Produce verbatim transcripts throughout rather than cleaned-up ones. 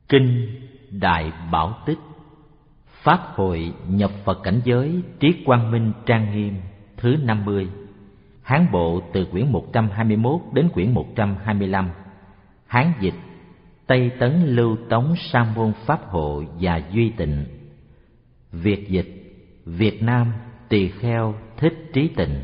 Kinh Đại Bảo Tích, Pháp hội nhập Phật cảnh giới Trí Quang Minh trang nghiêm thứ năm mươi. Hán bộ từ quyển một trăm hai mươi mốt đến quyển một trăm hai mươi lăm. Hán dịch Tây Tấn Lưu Tống Sa môn Pháp hộ và Duy Tịnh. Việt dịch Việt Nam Tỳ Kheo Thích Trí Tịnh.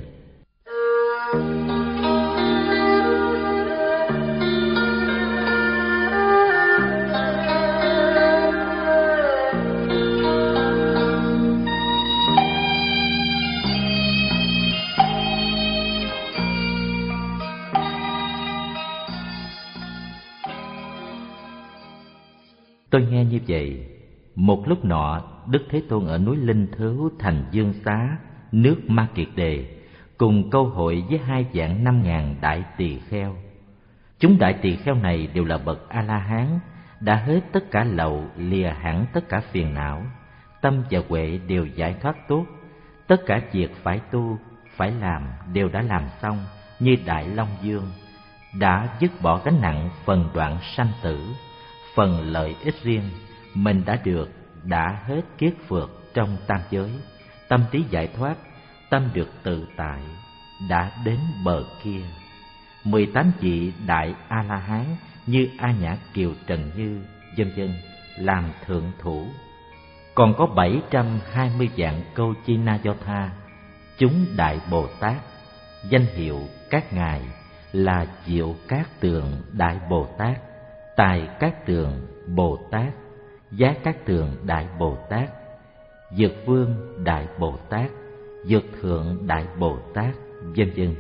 Tôi nghe như vậy, một lúc nọ Đức Thế Tôn ở núi Linh Thứu thành Dương Xá, nước Ma Kiệt Đề, cùng câu hội với hai vạn năm ngàn đại tỳ kheo. Chúng đại tỳ kheo này đều là bậc A La Hán, đã hết tất cả lậu, lìa hẳn tất cả phiền não, tâm và huệ đều giải thoát tốt, tất cả việc phải tu, phải làm đều đã làm xong, như Đại Long Dương, đã dứt bỏ gánh nặng phần đoạn sanh tử. Phần lợi ích riêng mình đã được, đã hết kiết phược trong tam giới, tâm trí giải thoát, tâm được tự tại, đã đến bờ kia. Mười tám vị đại A La Hán như A Nhã Kiều Trần Như vân vân làm thượng thủ. Còn có bảy trăm hai mươi vạn câu chi na do tha, chúng đại Bồ Tát, danh hiệu các ngài là Diệu Cát Tường Đại Bồ Tát, Tài Cát Tường Bồ Tát, Giá Cát Tường Đại Bồ Tát, Dược Vương Đại Bồ Tát, Dược Thượng Đại Bồ Tát, vân vân.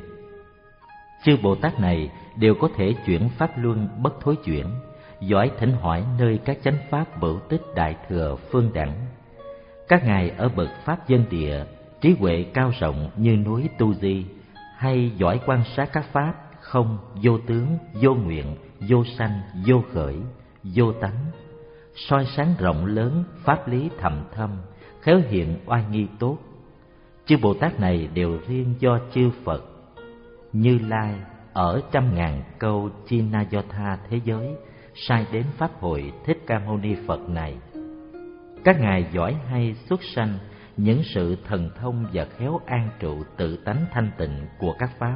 Chư Bồ Tát này đều có thể chuyển pháp luân bất thối chuyển, giỏi thỉnh hỏi nơi các chánh pháp bửu tích đại thừa phương đẳng. Các ngài ở bậc pháp dân địa, trí huệ cao rộng như núi Tu Di, hay giỏi quan sát các pháp không, vô tướng, vô nguyện, vô sanh, vô khởi, vô tánh, soi sáng rộng lớn, pháp lý thầm thâm, khéo hiện oai nghi tốt. Chư Bồ Tát này đều riêng do chư Phật Như Lai ở trăm ngàn câu chi na do tha thế giới sai đến pháp hội Thích Ca Mâu Ni Phật này. Các ngài giỏi hay xuất sanh những sự thần thông và khéo an trụ tự tánh thanh tịnh của các pháp.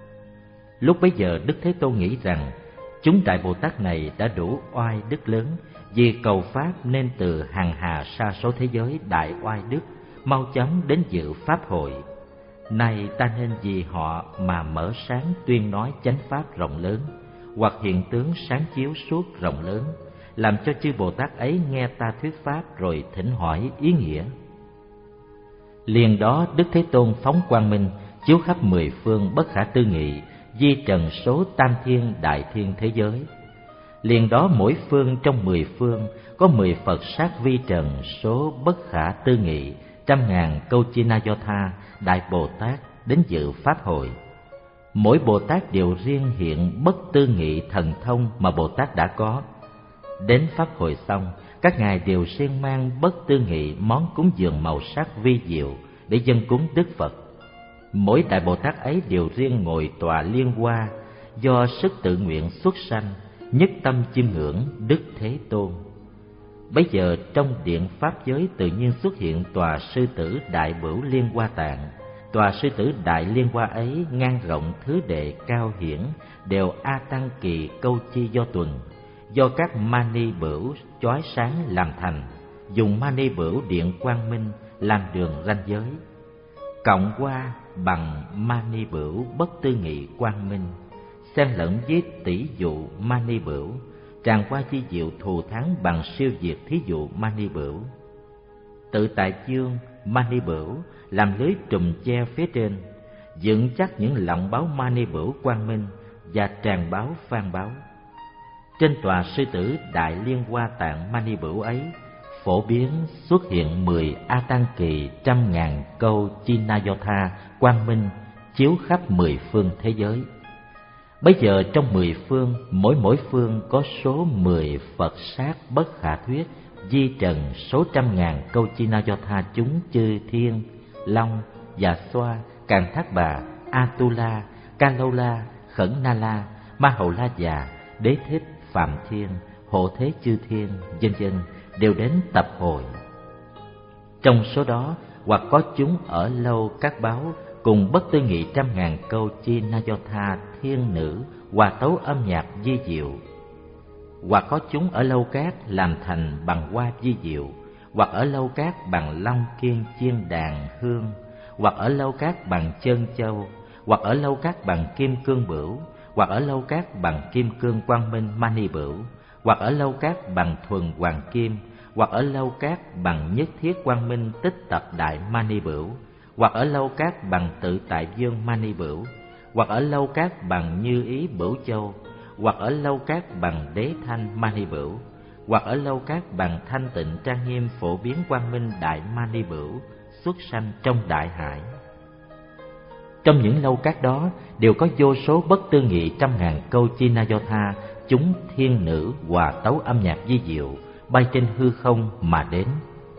Lúc bấy giờ Đức Thế Tôn nghĩ rằng chúng đại Bồ Tát này đã đủ oai đức lớn, vì cầu pháp nên từ hằng hà sa số thế giới đại oai đức mau chóng đến dự pháp hội. Nay ta nên vì họ mà mở sáng tuyên nói chánh pháp rộng lớn, hoặc hiện tướng sáng chiếu suốt rộng lớn, làm cho chư Bồ Tát ấy nghe ta thuyết pháp rồi thỉnh hỏi ý nghĩa. Liền đó Đức Thế Tôn phóng quang minh chiếu khắp mười phương bất khả tư nghị, di trần số tam thiên đại thiên thế giới. Liền đó mỗi phương trong mười phương có mười Phật sát vi trần số bất khả tư nghị, trăm ngàn câu chi na do tha đại Bồ Tát đến dự pháp hội. Mỗi Bồ Tát đều riêng hiện bất tư nghị thần thông mà Bồ Tát đã có. Đến pháp hội xong, các ngài đều siêng mang bất tư nghị món cúng dường màu sắc vi diệu để dâng cúng Đức Phật. Mỗi đại Bồ Tát ấy đều riêng ngồi tọa liên hoa, do sức tự nguyện xuất sanh, nhất tâm chiêm ngưỡng Đức Thế Tôn. Bấy giờ trong điện pháp giới tự nhiên xuất hiện tòa sư tử đại bửu liên hoa tạng. Tòa sư tử đại liên hoa ấy ngang rộng thứ đệ cao hiển, đều a tăng kỳ câu chi do tuần, do các mani bửu chói sáng làm thành, dùng mani bửu điện quang minh làm đường ranh giới. Cộng qua bằng mani bửu bất tư nghị quang minh, xen lẫn với tỷ dụ mani bửu, tràn qua chi diệu thù thắng bằng siêu diệt thí dụ mani bửu. Tự tại chương mani bửu làm lưới trùm che phía trên, dựng chắc những lọng báo mani bửu quang minh và tràn báo phan báo. Trên tòa sư tử đại liên hoa tạng mani bửu ấy, phổ biến xuất hiện mười a tăng kỳ trăm ngàn câu chi na do tha quang minh chiếu khắp mười phương thế giới. Bấy giờ trong mười phương, mỗi mỗi phương có số mười Phật sát bất khả thuyết di trần số trăm ngàn câu chi na do tha chúng chư thiên, long, dạ xoa, càn thác bà, Atula, Kalola, Khẩn Na La, Ma Hầu La Già, Đế Thích, Phạm Thiên, hộ thế chư thiên, vân vân đều đến tập hội. Trong số đó, hoặc có chúng ở lâu các báo cùng bất tư nghị trăm ngàn câu chi na do tha thiên nữ hòa tấu âm nhạc vi diệu, hoặc có chúng ở lâu cát làm thành bằng hoa vi diệu, hoặc ở lâu cát bằng long kiên chiên đàn hương, hoặc ở lâu cát bằng chân châu, hoặc ở lâu cát bằng kim cương bửu, hoặc ở lâu cát bằng kim cương quang minh mani bửu, hoặc ở lâu cát bằng thuần hoàng kim, hoặc ở lâu cát bằng nhất thiết quang minh tích tập đại mani bửu, hoặc ở lâu cát bằng tự tại dương mani bửu, hoặc ở lâu cát bằng như ý bửu châu, hoặc ở lâu cát bằng đế thanh mani bửu, hoặc ở lâu cát bằng thanh tịnh trang nghiêm phổ biến quang minh đại mani bửu xuất sanh trong đại hải. Trong những lâu cát đó đều có vô số bất tư nghị trăm ngàn câu chi na do tha chúng thiên nữ hòa tấu âm nhạc vi diệu bay trên hư không mà đến.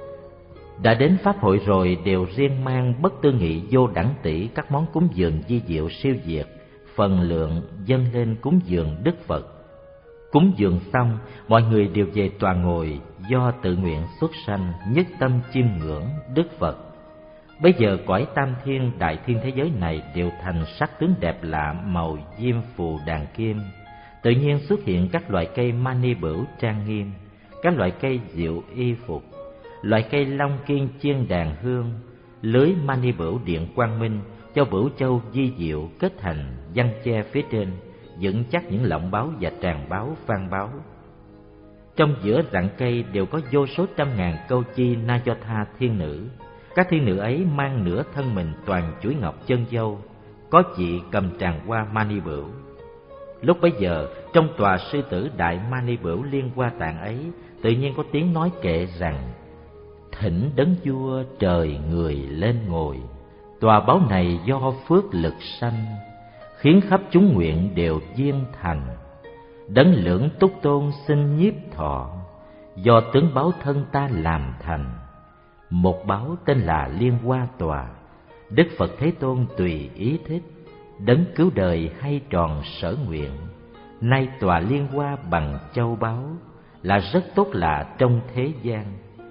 Đã đến pháp hội rồi đều riêng mang bất tư nghị vô đẳng tỷ các món cúng dường vi diệu siêu việt, phần lượng dâng lên cúng dường Đức Phật. Cúng dường xong, mọi người đều về tòa ngồi do tự nguyện xuất sanh, nhất tâm chiêm ngưỡng Đức Phật. Bây giờ cõi tam thiên đại thiên thế giới này đều thành sắc tướng đẹp lạ màu diêm phù đàn kim. Tự nhiên xuất hiện các loại cây mani bửu trang nghiêm, các loại cây diệu y phục, loại cây long kiên chiên đàn hương, lưới mani bửu điện quang minh cho bửu châu di diệu kết thành văn che phía trên, vững chắc những lọng báo và tràng báo vang báo. Trong giữa rặng cây đều có vô số trăm ngàn câu chi na do tha thiên nữ. Các thiên nữ ấy mang nửa thân mình toàn chuỗi ngọc chân dâu, có chị cầm tràng hoa mani bửu. Lúc bấy giờ, trong tòa sư tử đại mani bửu liên hoa tạng ấy, tự nhiên có tiếng nói kệ rằng: thỉnh đấng vua trời người lên ngồi, tòa báu này do phước lực sanh, khiến khắp chúng nguyện đều viên thành. Đấng lưỡng túc tôn xin nhiếp thọ, do tướng báu thân ta làm thành. Một báu tên là liên hoa tòa, Đức Phật Thế Tôn tùy ý thích, đấng cứu đời hay tròn sở nguyện. Nay tòa liên hoa bằng châu báu, là rất tốt lạ trong thế gian.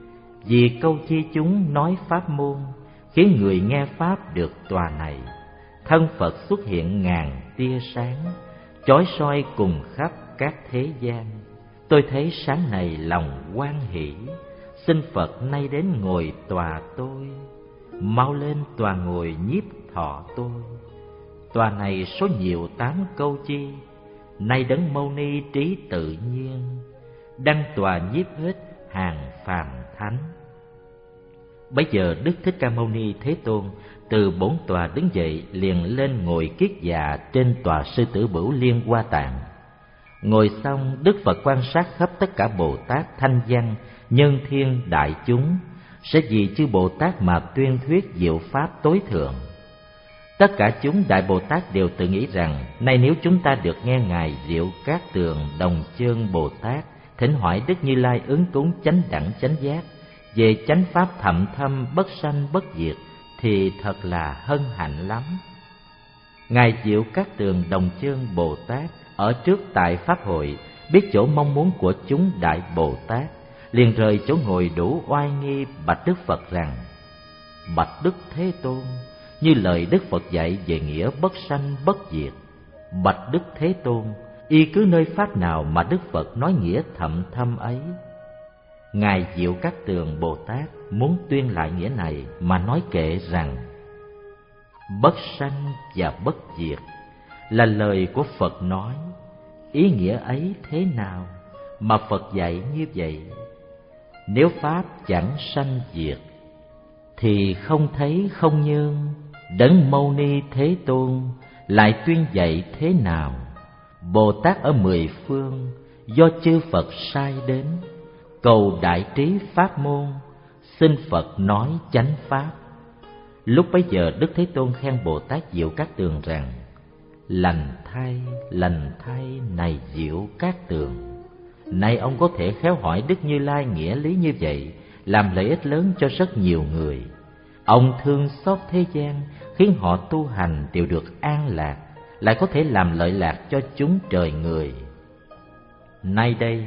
Vì câu chi chúng nói pháp môn, khiến người nghe pháp được tòa này. Thân Phật xuất hiện ngàn tia sáng, chói soi cùng khắp các thế gian. Tôi thấy sáng này lòng hoan hỷ, xin Phật nay đến ngồi tòa tôi. Mau lên tòa ngồi nhiếp thọ tôi. Tòa này số nhiều tám câu chi, nay đấng Mâu Ni trí tự nhiên, đăng tòa nhiếp hết hàng phàm thánh. Bấy giờ Đức Thích Ca Mâu Ni Thế Tôn từ bổn tòa đứng dậy, liền lên ngồi kiết già trên tòa sư tử bửu liên hoa tạng. Ngồi xong, Đức Phật quan sát khắp tất cả Bồ Tát thanh văn, nhân thiên đại chúng, sẽ vì chư Bồ Tát mà tuyên thuyết diệu pháp tối thượng. Tất cả chúng Đại Bồ Tát đều tự nghĩ rằng, nay nếu chúng ta được nghe Ngài Diệu Cát Tường Đồng Chơn Bồ Tát thỉnh hỏi Đức Như Lai ứng cúng chánh đẳng chánh giác về chánh pháp thậm thâm bất sanh bất diệt, thì thật là hân hạnh lắm. Ngài Diệu Cát Tường Đồng Chơn Bồ Tát ở trước tại pháp hội, biết chỗ mong muốn của chúng Đại Bồ Tát, liền rời chỗ ngồi đủ oai nghi bạch Đức Phật rằng: bạch Đức Thế Tôn, như lời Đức Phật dạy về nghĩa bất sanh bất diệt, bạch Đức Thế Tôn, y cứ nơi pháp nào mà Đức Phật nói nghĩa thậm thâm ấy. Ngài Diệu Cát Tường Bồ Tát muốn tuyên lại nghĩa này mà nói kệ rằng: bất sanh và bất diệt là lời của Phật nói, ý nghĩa ấy thế nào mà Phật dạy như vậy? Nếu pháp chẳng sanh diệt thì không thấy không nhương, đấng Mâu Ni Thế Tôn lại tuyên dạy thế nào? Bồ Tát ở mười phương do chư Phật sai đến, cầu đại trí pháp môn, xin Phật nói chánh pháp. Lúc bấy giờ Đức Thế Tôn khen Bồ Tát Diệu Cát Tường rằng: lành thay, lành thay này Diệu Cát Tường, nay ông có thể khéo hỏi Đức Như Lai nghĩa lý như vậy, làm lợi ích lớn cho rất nhiều người. Ông thương xót thế gian, khiến họ tu hành đều được an lạc, lại có thể làm lợi lạc cho chúng trời người. Nay đây,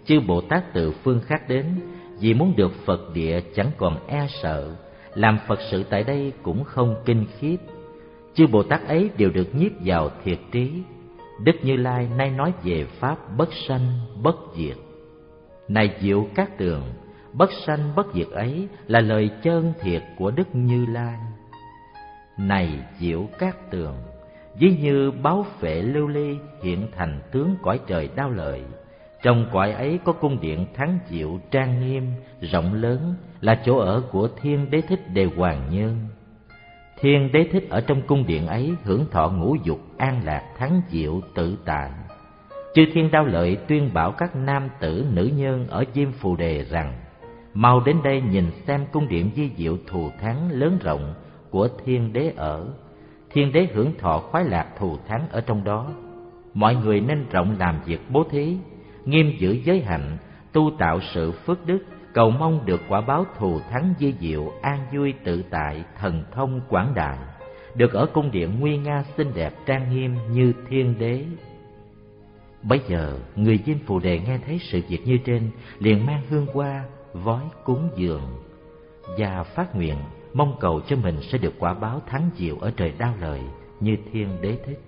chư Bồ Tát từ phương khác đến, vì muốn được Phật địa chẳng còn e sợ, làm Phật sự tại đây cũng không kinh khiếp. Chư Bồ Tát ấy đều được nhiếp vào thiệt trí. Đức Như Lai nay nói về pháp bất sanh bất diệt. Này Diệu Cát Tường, bất sanh bất diệt ấy là lời chân thiệt của Đức Như Lai. Này Diệu Cát Tường, ví như báo phệ lưu ly hiện thành tướng cõi trời Đao Lợi. Trong cõi ấy có cung điện thắng diệu trang nghiêm, rộng lớn, là chỗ ở của Thiên Đế Thích Đề Hoàng Nhân. Thiên Đế Thích ở trong cung điện ấy hưởng thọ ngũ dục an lạc thắng diệu tự tại. Chư Thiên Đao Lợi tuyên bảo các nam tử nữ nhân ở Diêm Phù Đề rằng: mau đến đây nhìn xem cung điện vi diệu thù thắng lớn rộng của Thiên Đế ở. Thiên Đế hưởng thọ khoái lạc thù thắng ở trong đó. Mọi người nên rộng làm việc bố thí, nghiêm giữ giới hạnh, tu tạo sự phước đức, cầu mong được quả báo thù thắng vi diệu, an vui tự tại, thần thông quảng đại, được ở cung điện nguy nga xinh đẹp trang nghiêm như Thiên Đế. Bấy giờ người Diêm Phù Đề nghe thấy sự việc như trên, liền mang hương hoa vói cúng dường và phát nguyện mong cầu cho mình sẽ được quả báo thắng diệu ở trời Đao Lợi như Thiên Đế Thích.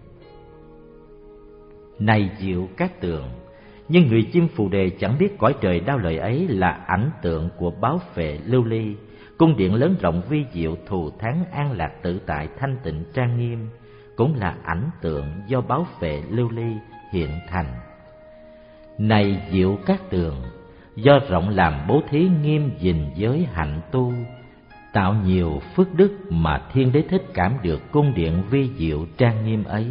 Này Diệu Cát Tường, nhưng người Diêm Phù Đề chẳng biết cõi trời Đao Lợi ấy là ảnh tượng của báo phệ lưu ly, cung điện lớn rộng vi diệu thù thắng an lạc tự tại thanh tịnh trang nghiêm, cũng là ảnh tượng do báo phệ lưu ly hiện thành. Này Diệu Cát Tường, do rộng làm bố thí nghiêm gìn giới hạnh tu, tạo nhiều phước đức mà Thiên Đế Thích cảm được cung điện vi diệu trang nghiêm ấy.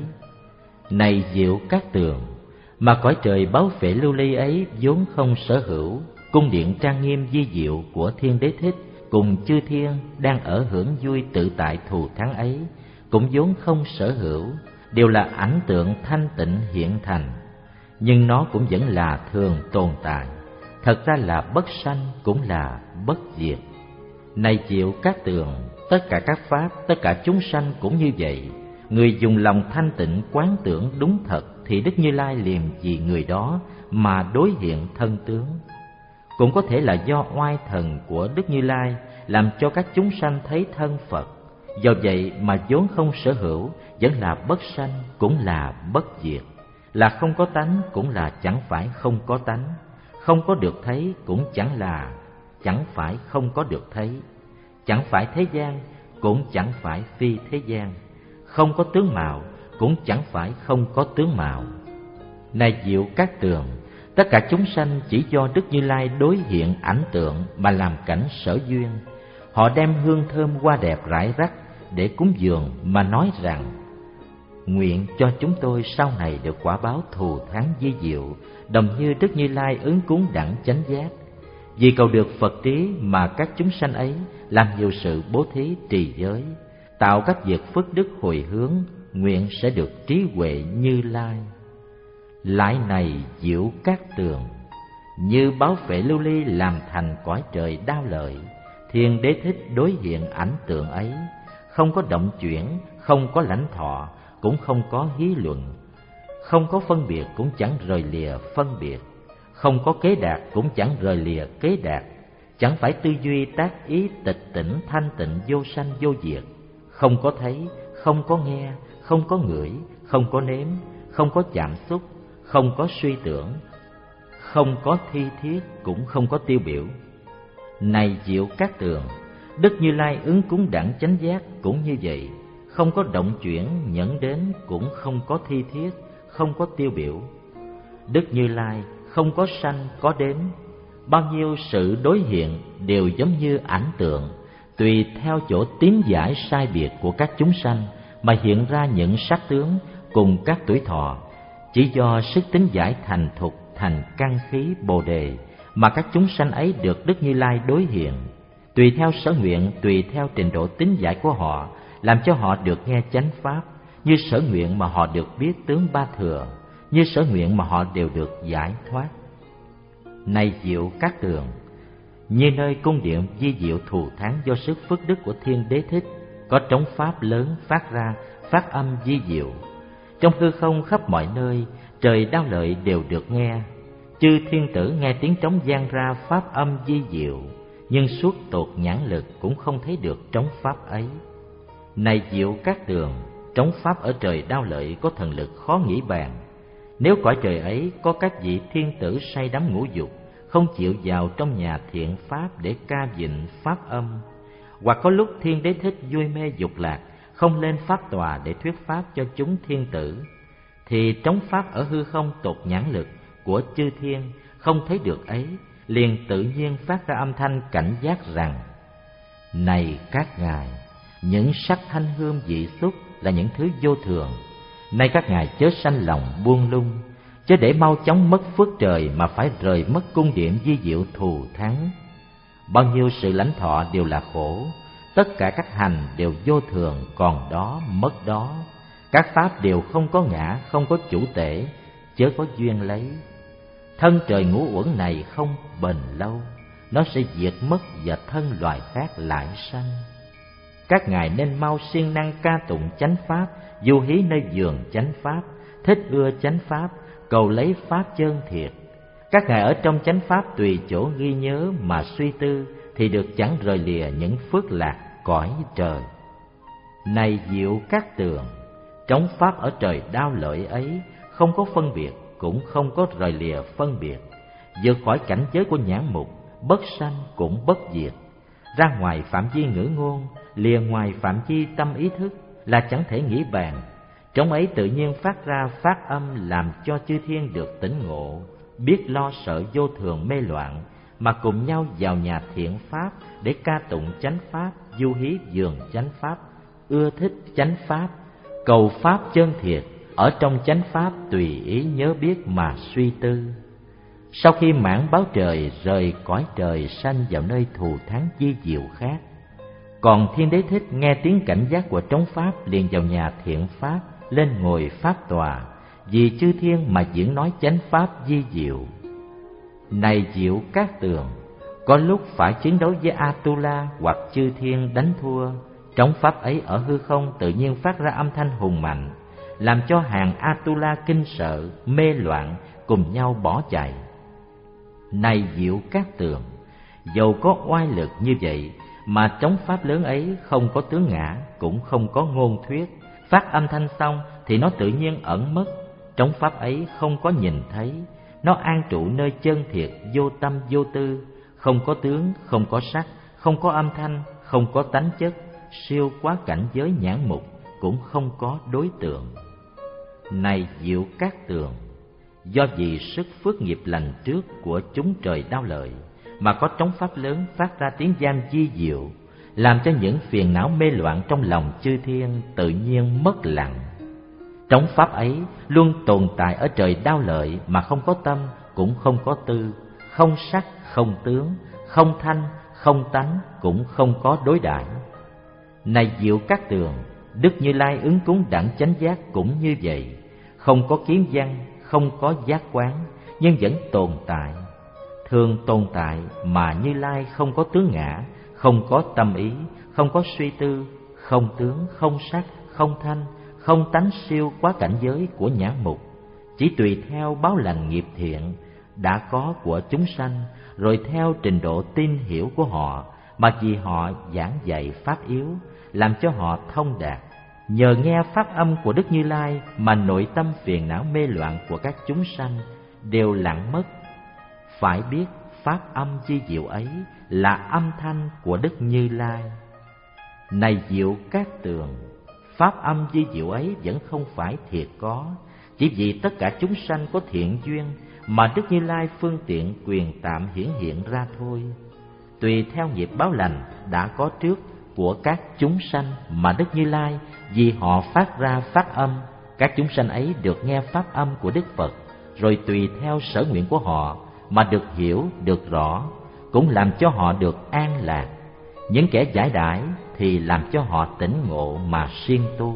Này Diệu Cát Tường, mà cõi trời báo phệ lưu ly ấy vốn không sở hữu, cung điện trang nghiêm vi diệu của Thiên Đế Thích cùng chư thiên đang ở hưởng vui tự tại thù thắng ấy cũng vốn không sở hữu, đều là ảnh tượng thanh tịnh hiện thành, nhưng nó cũng vẫn là thường tồn tại, thật ra là bất sanh cũng là bất diệt. Này Diệu Cát Tường, tất cả các pháp, tất cả chúng sanh cũng như vậy. Người dùng lòng thanh tịnh quán tưởng đúng thật thì Đức Như Lai liền vì người đó mà đối hiện thân tướng. Cũng có thể là do oai thần của Đức Như Lai làm cho các chúng sanh thấy thân Phật. Do vậy mà vốn không sở hữu, vẫn là bất sanh cũng là bất diệt, là không có tánh cũng là chẳng phải không có tánh, không có được thấy cũng chẳng là chẳng phải không có được thấy, chẳng phải thế gian cũng chẳng phải phi thế gian, không có tướng mạo cũng chẳng phải không có tướng mạo. Này Diệu Cát Tường, tất cả chúng sanh chỉ do Đức Như Lai đối hiện ảnh tượng mà làm cảnh sở duyên. Họ đem hương thơm hoa đẹp rải rác để cúng dường mà nói rằng: nguyện cho chúng tôi sau này được quả báo thù thắng vi diệu, đồng như Đức Như Lai ứng cúng đẳng chánh giác. Vì cầu được Phật trí mà các chúng sanh ấy làm nhiều sự bố thí trì giới, tạo các việc phước đức hồi hướng, nguyện sẽ được trí huệ Như Lai. Lại này Diệu Cát Tường, như báo phệ lưu ly làm thành cõi trời Đao Lợi, Thiên Đế Thích đối hiện ảnh tượng ấy, không có động chuyển, không có lãnh thọ, cũng không có hí luận, không có phân biệt cũng chẳng rời lìa phân biệt, không có kế đạt cũng chẳng rời lìa kế đạt, chẳng phải tư duy tác ý tịch tỉnh thanh tịnh vô sanh vô diệt, không có thấy, không có nghe, không có ngửi, không có nếm, không có chạm xúc, không có suy tưởng, không có thi thiết, cũng không có tiêu biểu. Này Diệu Cát Tường, Đức Như Lai ứng cúng đẳng chánh giác cũng như vậy, không có động chuyển nhẫn đến, cũng không có thi thiết, không có tiêu biểu. Đức Như Lai không có sanh có đến, bao nhiêu sự đối hiện đều giống như ảnh tượng, tùy theo chỗ tín giải sai biệt của các chúng sanh mà hiện ra những sắc tướng cùng các tuổi thọ. Chỉ do sức tín giải thành thục thành căn khí Bồ Đề mà các chúng sanh ấy được Đức Như Lai đối hiện, tùy theo sở nguyện, tùy theo trình độ tín giải của họ, làm cho họ được nghe chánh pháp, như sở nguyện mà họ được biết tướng ba thừa, như sở nguyện mà họ đều được giải thoát. Này Diệu Cát Tường, như nơi cung điện vi diệu thù thắng do sức phước đức của Thiên Đế Thích, có trống pháp lớn phát ra, phát âm vi diệu. Trong hư không khắp mọi nơi, trời Đao Lợi đều được nghe. Chư thiên tử nghe tiếng trống vang ra pháp âm vi diệu, nhưng suốt tột nhãn lực cũng không thấy được trống pháp ấy. Này Diệu Cát Tường, trống pháp ở trời Đao Lợi có thần lực khó nghĩ bàn. Nếu cõi trời ấy có các vị thiên tử say đắm ngũ dục, không chịu vào trong nhà thiện pháp để ca vịnh pháp âm, hoặc có lúc Thiên Đế Thích vui mê dục lạc, không lên pháp tòa để thuyết pháp cho chúng thiên tử, thì trống pháp ở hư không tột nhãn lực của chư thiên không thấy được ấy, liền tự nhiên phát ra âm thanh cảnh giác rằng: Này các ngài, những sắc thanh hương vị xúc là những thứ vô thường, nay các ngài chớ sanh lòng buông lung, chớ để mau chóng mất phước trời mà phải rời mất cung điện vi diệu thù thắng. Bao nhiêu sự lãnh thọ đều là khổ, tất cả các hành đều vô thường, còn đó mất đó. Các pháp đều không có ngã, không có chủ tể, chớ có duyên lấy. Thân trời ngũ uẩn này không bền lâu, nó sẽ diệt mất và thân loài khác lại sanh. Các ngài nên mau siêng năng ca tụng chánh pháp, du hí nơi vườn chánh pháp, thích ưa chánh pháp, cầu lấy pháp chân thiệt. Các ngài ở trong chánh pháp tùy chỗ ghi nhớ mà suy tư, thì được chẳng rời lìa những phước lạc cõi trời. Này Diệu Cát Tường, trống pháp ở trời Đao Lợi ấy không có phân biệt, cũng không có rời lìa phân biệt, vượt khỏi cảnh giới của nhãn mục, bất sanh cũng bất diệt, ra ngoài phạm vi ngữ ngôn, lìa ngoài phạm vi tâm ý thức, là chẳng thể nghĩ bàn. Trống ấy tự nhiên phát ra phát âm, làm cho chư thiên được tỉnh ngộ, biết lo sợ vô thường mê loạn, mà cùng nhau vào nhà thiện pháp để ca tụng chánh pháp, du hí vườn chánh pháp, ưa thích chánh pháp, cầu pháp chân thiệt, ở trong chánh pháp tùy ý nhớ biết mà suy tư. Sau khi mãn báo trời, rời cõi trời sanh vào nơi thù thắng chi diệu khác. Còn Thiên Đế Thích nghe tiếng cảnh giác của trống pháp, liền vào nhà thiện pháp, lên ngồi pháp tòa, vì chư thiên mà diễn nói chánh pháp vi diệu. Này Diệu Cát Tường, có lúc phải chiến đấu với Atula hoặc chư thiên đánh thua, trống pháp ấy ở hư không tự nhiên phát ra âm thanh hùng mạnh, làm cho hàng Atula kinh sợ, mê loạn, cùng nhau bỏ chạy. Này Diệu Cát Tường, dầu có oai lực như vậy, mà trống pháp lớn ấy không có tướng ngã, cũng không có ngôn thuyết. Phát âm thanh xong thì nó tự nhiên ẩn mất. Trống pháp ấy không có nhìn thấy, nó an trụ nơi chân thiệt, vô tâm vô tư, không có tướng, không có sắc, không có âm thanh, không có tánh chất, siêu quá cảnh giới nhãn mục, cũng không có đối tượng. Này Diệu Cát Tường, do vì sức phước nghiệp lành trước của chúng trời Đao Lợi, mà có trống pháp lớn phát ra tiếng vang vi diệu, làm cho những phiền não mê loạn trong lòng chư thiên tự nhiên mất lặng. Trống pháp ấy luôn tồn tại ở trời Đao Lợi, mà không có tâm, cũng không có tư, không sắc, không tướng, không thanh, không tánh, cũng không có đối đãi. Này Diệu Cát Tường, Đức Như Lai ứng cúng đẳng chánh giác cũng như vậy, không có kiến văn, không có giác quán, nhưng vẫn tồn tại. Thường tồn tại mà Như Lai không có tướng ngã, không có tâm ý, không có suy tư, không tướng, không sắc, không thanh, không tánh siêu quá cảnh giới của nhãn mục, chỉ tùy theo báo lành nghiệp thiện đã có của chúng sanh, rồi theo trình độ tin hiểu của họ, mà vì họ giảng dạy pháp yếu, làm cho họ thông đạt. Nhờ nghe pháp âm của Đức Như Lai mà nội tâm phiền não mê loạn của các chúng sanh đều lặng mất. Phải biết pháp âm chi diệu ấy là âm thanh của Đức Như Lai. Này Diệu Cát Tường, pháp âm chi diệu ấy vẫn không phải thiệt có, chỉ vì tất cả chúng sanh có thiện duyên mà Đức Như Lai phương tiện quyền tạm hiển hiện ra thôi. Tùy theo nghiệp báo lành đã có trước của các chúng sanh mà Đức Như Lai vì họ phát ra phát âm, các chúng sanh ấy được nghe pháp âm của Đức Phật, rồi tùy theo sở nguyện của họ mà được hiểu, được rõ, cũng làm cho họ được an lạc. Những kẻ giải đãi thì làm cho họ tỉnh ngộ mà siêng tu.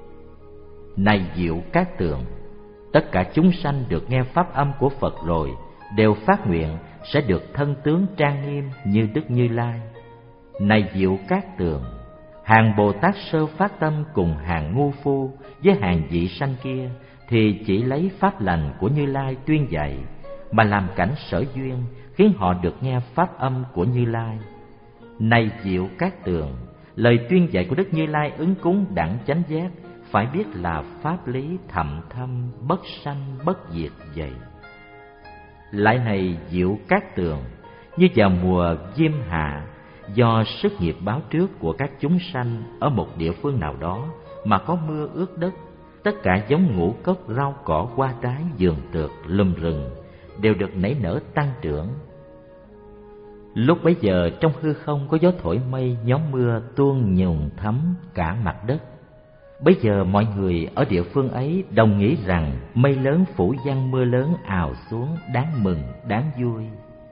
Này Diệu Cát Tường, tất cả chúng sanh được nghe pháp âm của Phật rồi đều phát nguyện sẽ được thân tướng trang nghiêm như Đức Như Lai. Này Diệu Cát Tường, hàng Bồ Tát sơ phát tâm cùng hàng ngu phu với hàng vị sanh kia thì chỉ lấy pháp lành của Như Lai tuyên dạy, mà làm cảnh sở duyên, khiến họ được nghe pháp âm của Như Lai. Này Diệu Cát Tường, lời tuyên dạy của Đức Như Lai ứng cúng đẳng chánh giác phải biết là pháp lý thậm thâm, bất sanh bất diệt vậy. Lại này Diệu Cát Tường, như vào mùa diêm hạ, do sức nghiệp báo trước của các chúng sanh ở một địa phương nào đó mà có mưa ướt đất, tất cả giống ngũ cốc, rau cỏ, hoa trái, vườn tược, lùm rừng đều được nảy nở tăng trưởng. Lúc bấy giờ trong hư không có gió thổi mây, nhóm mưa tuôn nhuần thấm cả mặt đất. Bấy giờ mọi người ở địa phương ấy đồng nghĩ rằng mây lớn phủ giăng, mưa lớn ào xuống, đáng mừng, đáng vui.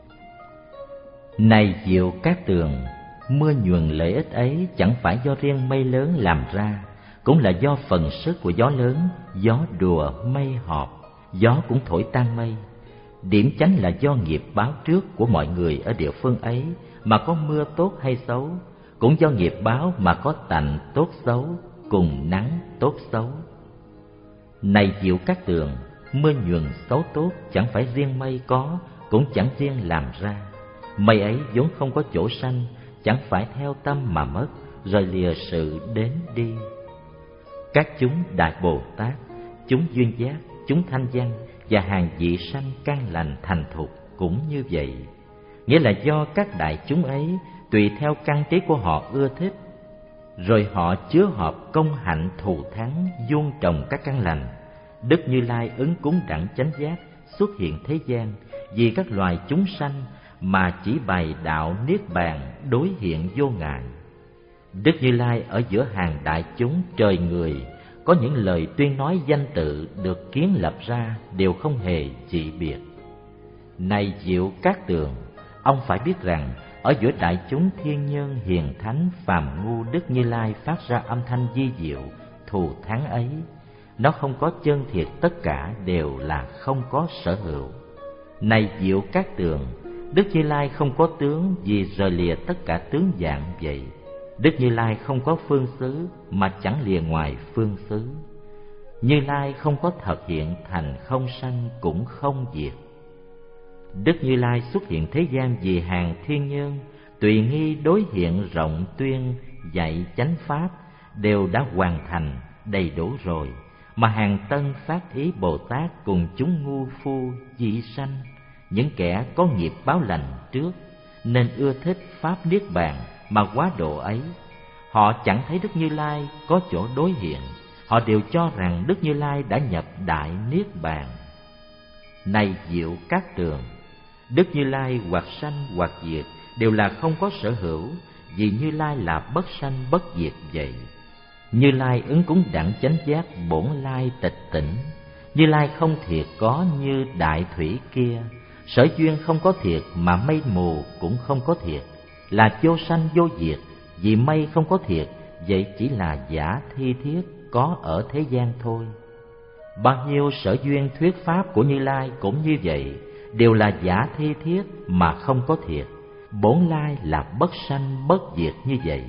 Này Diệu Cát Tường, mưa nhuần lợi ích ấy chẳng phải do riêng mây lớn làm ra, cũng là do phần sức của gió lớn. Gió đùa mây họp, gió cũng thổi tan mây. Điểm chánh là do nghiệp báo trước của mọi người ở địa phương ấy mà có mưa tốt hay xấu, cũng do nghiệp báo mà có tạnh tốt xấu, cùng nắng tốt xấu. Này Diệu Cát Tường, mưa nhuần xấu tốt chẳng phải riêng mây có, cũng chẳng riêng làm ra. Mây ấy vốn không có chỗ sanh, chẳng phải theo tâm mà mất, rồi lìa sự đến đi. Các chúng Đại Bồ Tát, chúng duyên giác, chúng thanh văn và hàng vị sanh căn lành thành thục cũng như vậy. Nghĩa là do các đại chúng ấy tùy theo căn trí của họ ưa thích, rồi họ chứa hợp công hạnh thù thắng, vuông trồng các căn lành. Đức Như Lai ứng cúng đẳng chánh giác xuất hiện thế gian vì các loài chúng sanh mà chỉ bày đạo niết bàn đối hiện vô ngại. Đức Như Lai ở giữa hàng đại chúng trời người có những lời tuyên nói danh tự được kiến lập ra đều không hề dị biệt. Này Diệu Cát Tường, ông phải biết rằng ở giữa đại chúng thiên nhân hiền thánh phàm ngu, Đức Như Lai phát ra âm thanh vi diệu thù thắng ấy, nó không có chân thiệt, tất cả đều là không có sở hữu. Này Diệu Cát Tường, Đức Như Lai không có tướng vì rời lìa tất cả tướng dạng vậy. Đức Như Lai không có phương xứ mà chẳng lìa ngoài phương xứ. Như Lai không có thật hiện thành không sanh cũng không diệt. Đức Như Lai xuất hiện thế gian vì hàng thiên nhân, tùy nghi đối hiện rộng tuyên dạy chánh pháp đều đã hoàn thành đầy đủ rồi, mà hàng tân phát ý Bồ Tát cùng chúng ngu phu dị sanh, những kẻ có nghiệp báo lành trước nên ưa thích pháp niết bàn mà quá độ ấy. Họ chẳng thấy Đức Như Lai có chỗ đối hiện, họ đều cho rằng Đức Như Lai đã nhập đại niết bàn. Này Diệu Cát Tường, Đức Như Lai hoặc sanh hoặc diệt đều là không có sở hữu, vì Như Lai là bất sanh bất diệt vậy. Như Lai ứng cúng đẳng chánh giác bổn lai tịch tỉnh. Như Lai không thiệt có như đại thủy kia, sở duyên không có thiệt mà mây mù cũng không có thiệt, là vô sanh vô diệt. Vì mây không có thiệt, vậy chỉ là giả thi thiết có ở thế gian thôi. Bao nhiêu sở duyên thuyết pháp của Như Lai cũng như vậy, đều là giả thi thiết mà không có thiệt. Bổn lai là bất sanh bất diệt như vậy.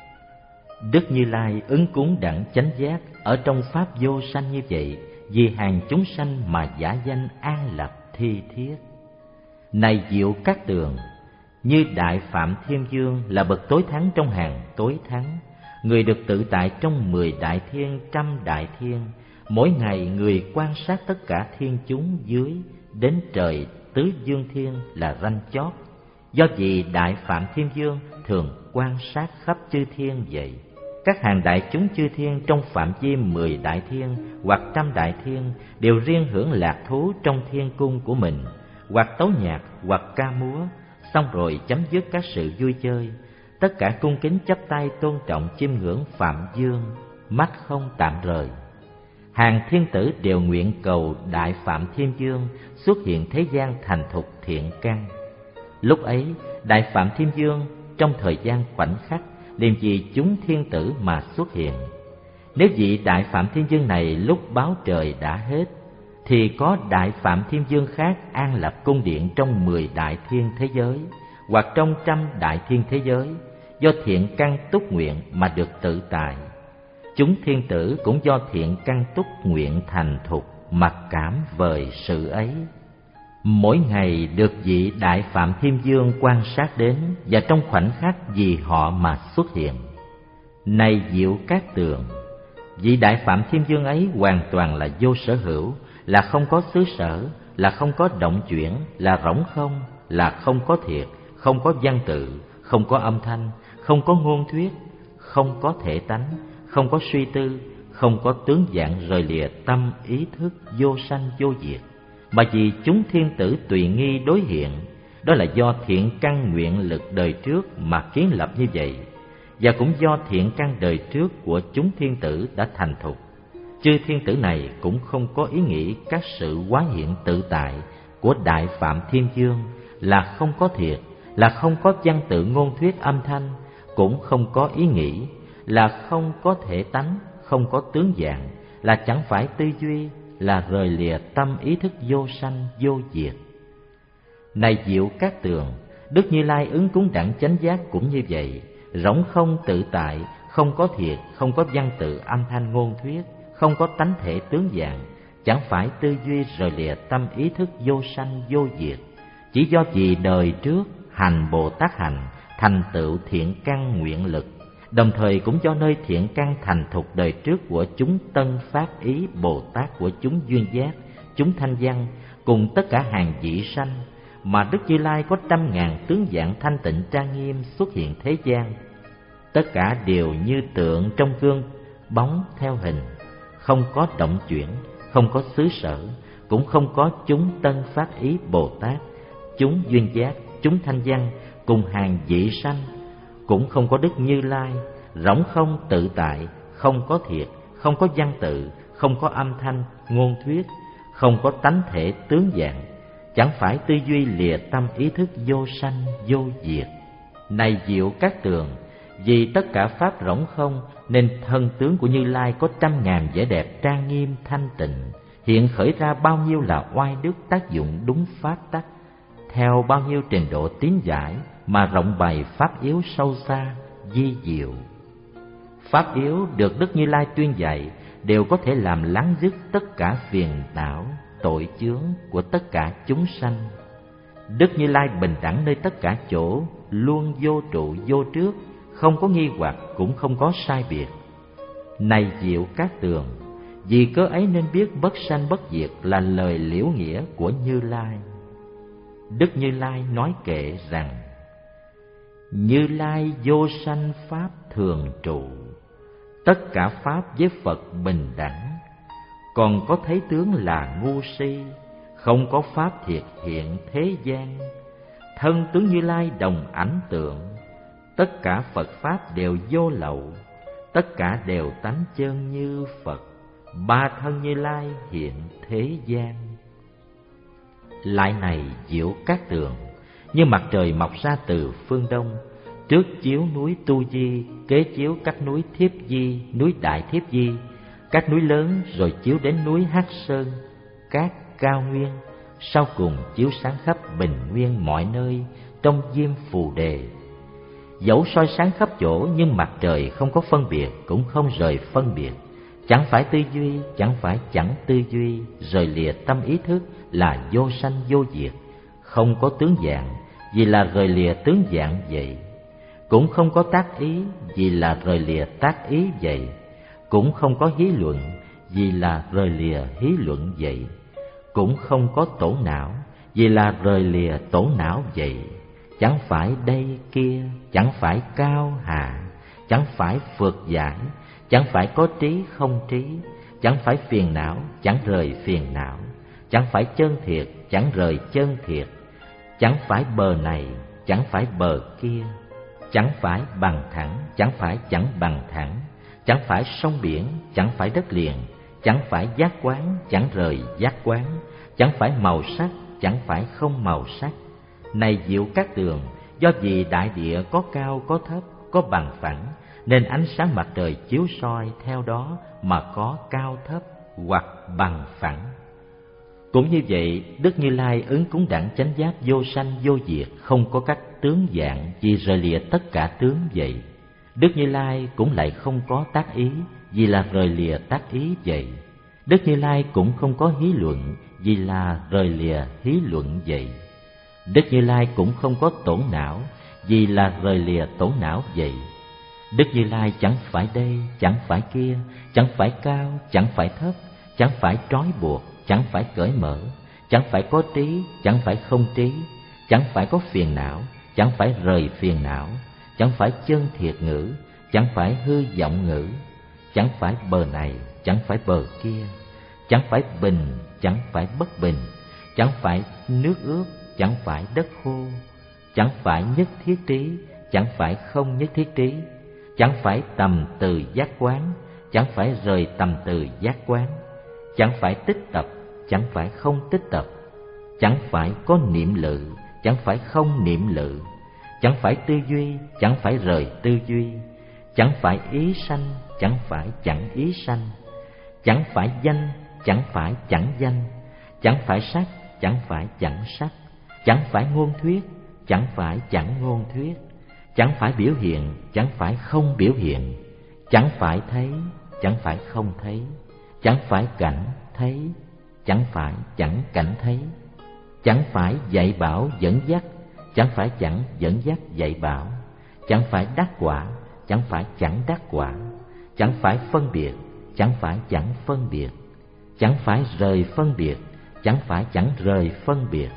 Đức Như Lai ứng cúng đẳng chánh giác ở trong pháp vô sanh như vậy, vì hàng chúng sanh mà giả danh an lập thi thiết. Này Diệu Cát Tường, như Đại Phạm Thiên Vương là bậc tối thắng trong hàng tối thắng, người được tự tại trong mười đại thiên, trăm đại thiên. Mỗi ngày người quan sát tất cả thiên chúng dưới đến trời tứ dương thiên là ranh chót. Do vì Đại Phạm Thiên Vương thường quan sát khắp chư thiên vậy. Các hàng đại chúng chư thiên trong phạm vi mười đại thiên hoặc trăm đại thiên đều riêng hưởng lạc thú trong thiên cung của mình, hoặc tấu nhạc hoặc ca múa, xong rồi chấm dứt các sự vui chơi. Tất cả cung kính chắp tay tôn trọng chiêm ngưỡng Phạm Vương, mắt không tạm rời. Hàng thiên tử đều nguyện cầu Đại Phạm Thiên Vương xuất hiện thế gian thành thục thiện căn. Lúc ấy Đại Phạm Thiên Vương trong thời gian khoảnh khắc liền vì chúng thiên tử mà xuất hiện. Nếu vị Đại Phạm Thiên Vương này lúc báo trời đã hết, thì có Đại Phạm Thiên Vương khác an lập cung điện trong mười đại thiên thế giới hoặc trong trăm đại thiên thế giới, do thiện căn túc nguyện mà được tự tại. Chúng thiên tử cũng do thiện căn túc nguyện thành thục, mặc cảm vời sự ấy. Mỗi ngày được vị Đại Phạm Thiên Vương quan sát đến, và trong khoảnh khắc vì họ mà xuất hiện. Này Diệu Cát Tường, vị Đại Phạm Thiên Vương ấy hoàn toàn là vô sở hữu, là không có xứ sở, là không có động chuyển, là rỗng không, là không có thiệt, không có văn tự, không có âm thanh, không có ngôn thuyết, không có thể tánh, không có suy tư, không có tướng dạng rời lìa tâm ý thức vô sanh vô diệt. Mà vì chúng thiên tử tùy nghi đối hiện, đó là do thiện căn nguyện lực đời trước mà kiến lập như vậy, và cũng do thiện căn đời trước của chúng thiên tử đã thành thục. Chư thiên tử này cũng không có ý nghĩ các sự hóa hiện tự tại của Đại Phạm Thiên Vương là không có thiệt, là không có văn tự ngôn thuyết âm thanh, cũng không có ý nghĩ, là không có thể tánh, không có tướng dạng, là chẳng phải tư duy, là rời lìa tâm ý thức vô sanh vô diệt. Này Diệu Cát Tường, Đức Như Lai ứng cúng đẳng chánh giác cũng như vậy, rỗng không tự tại, không có thiệt, không có văn tự âm thanh ngôn thuyết, không có tánh thể tướng dạng, chẳng phải tư duy rời lìa tâm ý thức vô sanh vô diệt. Chỉ do vì đời trước hành Bồ Tát hành, thành tựu thiện căn nguyện lực, đồng thời cũng do nơi thiện căn thành thục đời trước của chúng tân phát ý Bồ Tát của chúng duyên giác, chúng thanh văn, cùng tất cả hàng vị sanh, mà Đức Như Lai có trăm ngàn tướng dạng thanh tịnh trang nghiêm xuất hiện thế gian. Tất cả đều như tượng trong gương bóng theo hình, không có động chuyển, không có xứ sở, cũng không có chúng tân phát ý Bồ Tát, chúng duyên giác, chúng thanh văn, cùng hàng vị sanh, cũng không có Đức Như Lai, rỗng không tự tại, không có thiệt, không có văn tự, không có âm thanh, ngôn thuyết, không có tánh thể tướng dạng, chẳng phải tư duy lìa tâm ý thức vô sanh vô diệt. Này Diệu Cát Tường, vì tất cả pháp rỗng không nên thân tướng của Như Lai có trăm ngàn vẻ đẹp trang nghiêm thanh tịnh, hiện khởi ra bao nhiêu là oai đức tác dụng đúng pháp tắc, theo bao nhiêu trình độ tín giải mà rộng bày pháp yếu sâu xa vi diệu. Pháp yếu được Đức Như Lai tuyên dạy đều có thể làm lắng dứt tất cả phiền não, tội chướng của tất cả chúng sanh. Đức Như Lai bình đẳng nơi tất cả chỗ, luôn vô trụ vô trước, không có nghi hoặc cũng không có sai biệt. Này Diệu Cát Tường, vì cớ ấy nên biết bất sanh bất diệt là lời liễu nghĩa của Như Lai. Đức Như Lai nói kệ rằng: Như Lai vô sanh pháp thường trụ, tất cả pháp với Phật bình đẳng. Còn có thấy tướng là ngu si, không có pháp thiệt hiện thế gian. Thân tướng Như Lai đồng ảnh tượng, tất cả Phật pháp đều vô lậu, tất cả đều tánh chân như Phật. Ba thân Như Lai hiện thế gian. Lại này Diệu Cát Tường, như mặt trời mọc ra từ phương đông, trước chiếu núi Tu Di, kế chiếu các núi Thiếp Di, núi Đại Thiếp Di, các núi lớn, rồi chiếu đến núi Hắc Sơn, các cao nguyên, sau cùng chiếu sáng khắp bình nguyên mọi nơi trong Diêm Phù Đề. Dẫu soi sáng khắp chỗ, nhưng mặt trời không có phân biệt, cũng không rời phân biệt, chẳng phải tư duy, chẳng phải chẳng tư duy, rời lìa tâm ý thức là vô sanh vô diệt, không có tướng dạng, vì là rời lìa tướng dạng vậy, cũng không có tác ý, vì là rời lìa tác ý vậy, cũng không có hí luận, vì là rời lìa hí luận vậy, cũng không có tổ não, vì là rời lìa tổ não vậy, chẳng phải đây kia, chẳng phải cao hạ, chẳng phải phượt giải, chẳng phải có trí không trí, chẳng phải phiền não, chẳng rời phiền não, chẳng phải chân thiệt, chẳng rời chân thiệt, chẳng phải bờ này, chẳng phải bờ kia, chẳng phải bằng thẳng, chẳng phải chẳng bằng thẳng, chẳng phải sông biển, chẳng phải đất liền, chẳng phải giác quán, chẳng rời giác quán, chẳng phải màu sắc, chẳng phải không màu sắc. Này Diệu Cát Tường, do vì đại địa có cao có thấp, có bằng phẳng, nên ánh sáng mặt trời chiếu soi theo đó mà có cao thấp hoặc bằng phẳng. Cũng như vậy, Đức Như Lai ứng cúng đẳng chánh giác vô sanh vô diệt, không có các tướng dạng, vì rời lìa tất cả tướng vậy. Đức Như Lai cũng lại không có tác ý, vì là rời lìa tác ý vậy. Đức Như Lai cũng không có hí luận, vì là rời lìa hí luận vậy. Đức Như Lai cũng không có tổn não, vì là rời lìa tổn não vậy. Đức Như Lai chẳng phải đây, chẳng phải kia, chẳng phải cao, chẳng phải thấp, chẳng phải trói buộc, chẳng phải cởi mở, chẳng phải có trí, chẳng phải không trí, chẳng phải có phiền não, chẳng phải rời phiền não, chẳng phải chân thiệt ngữ, chẳng phải hư vọng ngữ, chẳng phải bờ này, chẳng phải bờ kia, chẳng phải bình, chẳng phải bất bình, chẳng phải nước ướt, chẳng phải đất khô, chẳng phải nhất thiết trí, chẳng phải không nhất thiết trí, chẳng phải tầm từ giác quán, chẳng phải rời tầm từ giác quán, chẳng phải tích tập, chẳng phải không tích tập, chẳng phải có niệm lự, chẳng phải không niệm lự, chẳng phải tư duy, chẳng phải rời tư duy, chẳng phải ý sanh, chẳng phải chẳng ý sanh, chẳng phải danh, chẳng phải chẳng danh, chẳng phải sắc, chẳng phải chẳng sắc, chẳng phải ngôn thuyết, chẳng phải chẳng ngôn thuyết, chẳng phải biểu hiện, chẳng phải không biểu hiện, chẳng phải thấy, chẳng phải không thấy, chẳng phải cảnh thấy, chẳng phải chẳng cảnh thấy, chẳng phải dạy bảo dẫn dắt, chẳng phải chẳng dẫn dắt dạy bảo, chẳng phải đắc quả, chẳng phải chẳng đắc quả, chẳng phải phân biệt, chẳng phải chẳng phân biệt, chẳng phải rời phân biệt, chẳng phải chẳng rời phân biệt.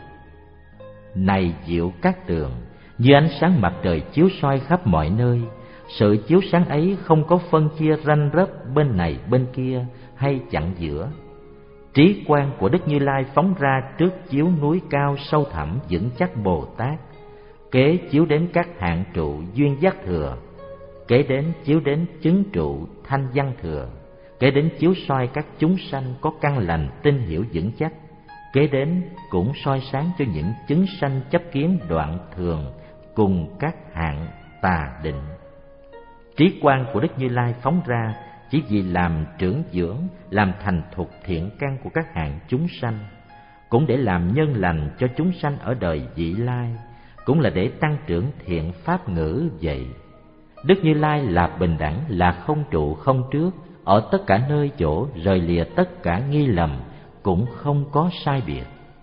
Này Diệu Cát Tường, như ánh sáng mặt trời chiếu soi khắp mọi nơi, sự chiếu sáng ấy không có phân chia ranh rớp bên này bên kia hay chặn giữa. Trí quang của Đức Như Lai phóng ra trước chiếu núi cao sâu thẳm vững chắc Bồ Tát, kế chiếu đến các hạng trụ duyên giác thừa, kế đến chiếu đến chứng trụ thanh văn thừa, kế đến chiếu soi các chúng sanh có căn lành tin hiểu vững chắc, kế đến cũng soi sáng cho những chứng sanh chấp kiến đoạn thường cùng các hạng tà định. Trí quang của Đức Như Lai phóng ra chỉ vì làm trưởng dưỡng, làm thành thục thiện căn của các hạng chúng sanh, cũng để làm nhân lành cho chúng sanh ở đời vị lai, cũng là để tăng trưởng thiện pháp ngữ vậy. Đức Như Lai là bình đẳng, là không trụ không trước, ở tất cả nơi chỗ, rời lìa tất cả nghi lầm, cũng không có sai biệt.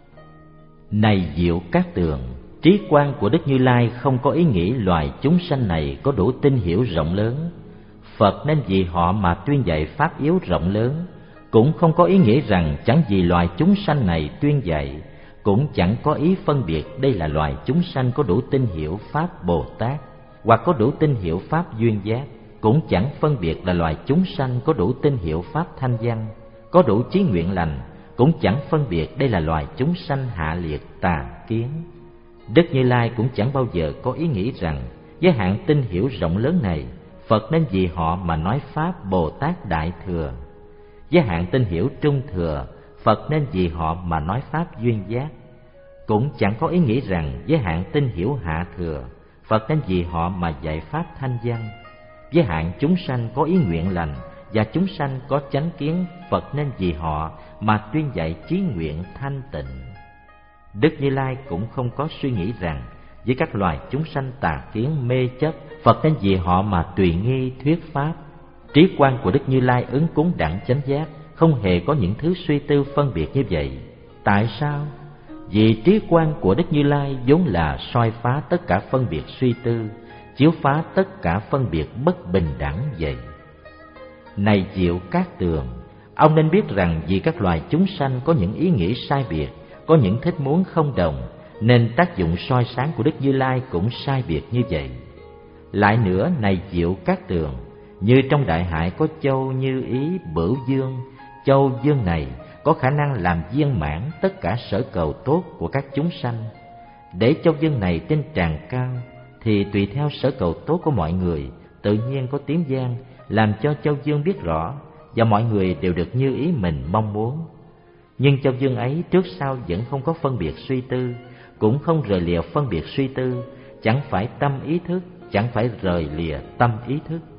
Này Diệu Cát Tường, trí quang của Đức Như Lai không có ý nghĩ loài chúng sanh này có đủ tinh hiểu rộng lớn. Phật nên vì họ mà tuyên dạy pháp yếu rộng lớn, cũng không có ý nghĩa rằng chẳng vì loài chúng sanh này tuyên dạy, cũng chẳng có ý phân biệt đây là loài chúng sanh có đủ tinh hiểu pháp Bồ Tát, hoặc có đủ tinh hiểu pháp duyên giác, cũng chẳng phân biệt là loài chúng sanh có đủ tinh hiểu pháp thanh văn, có đủ chí nguyện lành, cũng chẳng phân biệt đây là loài chúng sanh hạ liệt tà kiến. Đức Như Lai cũng chẳng bao giờ có ý nghĩ rằng với hạn tinh hiểu rộng lớn này, Phật nên vì họ mà nói pháp Bồ Tát Đại Thừa. Với hạn tinh hiểu trung thừa, Phật nên vì họ mà nói pháp duyên giác. Cũng chẳng có ý nghĩ rằng với hạn tinh hiểu hạ thừa, Phật nên vì họ mà dạy pháp thanh văn. Với hạn chúng sanh có ý nguyện lành và chúng sanh có chánh kiến, Phật nên vì họ mà tuyên dạy chí nguyện thanh tịnh. Đức Như Lai cũng không có suy nghĩ rằng với các loài chúng sanh tà kiến mê chấp, Phật nên vì họ mà tùy nghi thuyết pháp. Trí quang của Đức Như Lai ứng cúng đẳng chánh giác, không hề có những thứ suy tư phân biệt như vậy. Tại sao? Vì trí quang của Đức Như Lai vốn là soi phá tất cả phân biệt suy tư, chiếu phá tất cả phân biệt bất bình đẳng vậy. Này Diệu Cát Tường, ông nên biết rằng vì các loài chúng sanh có những ý nghĩ sai biệt, có những thích muốn không đồng, nên tác dụng soi sáng của Đức Như Lai cũng sai biệt như vậy. Lại nữa, này Diệu Cát Tường, như trong đại hải có châu Như Ý Bửu Dương, châu Dương này có khả năng làm viên mãn tất cả sở cầu tốt của các chúng sanh. Để châu Dương này trên tràn cao, thì tùy theo sở cầu tốt của mọi người, tự nhiên có tiếng vang làm cho châu Dương biết rõ, và mọi người đều được như ý mình mong muốn. Nhưng châu Dương ấy trước sau vẫn không có phân biệt suy tư, cũng không rời lìa phân biệt suy tư, chẳng phải tâm ý thức, chẳng phải rời lìa tâm ý thức.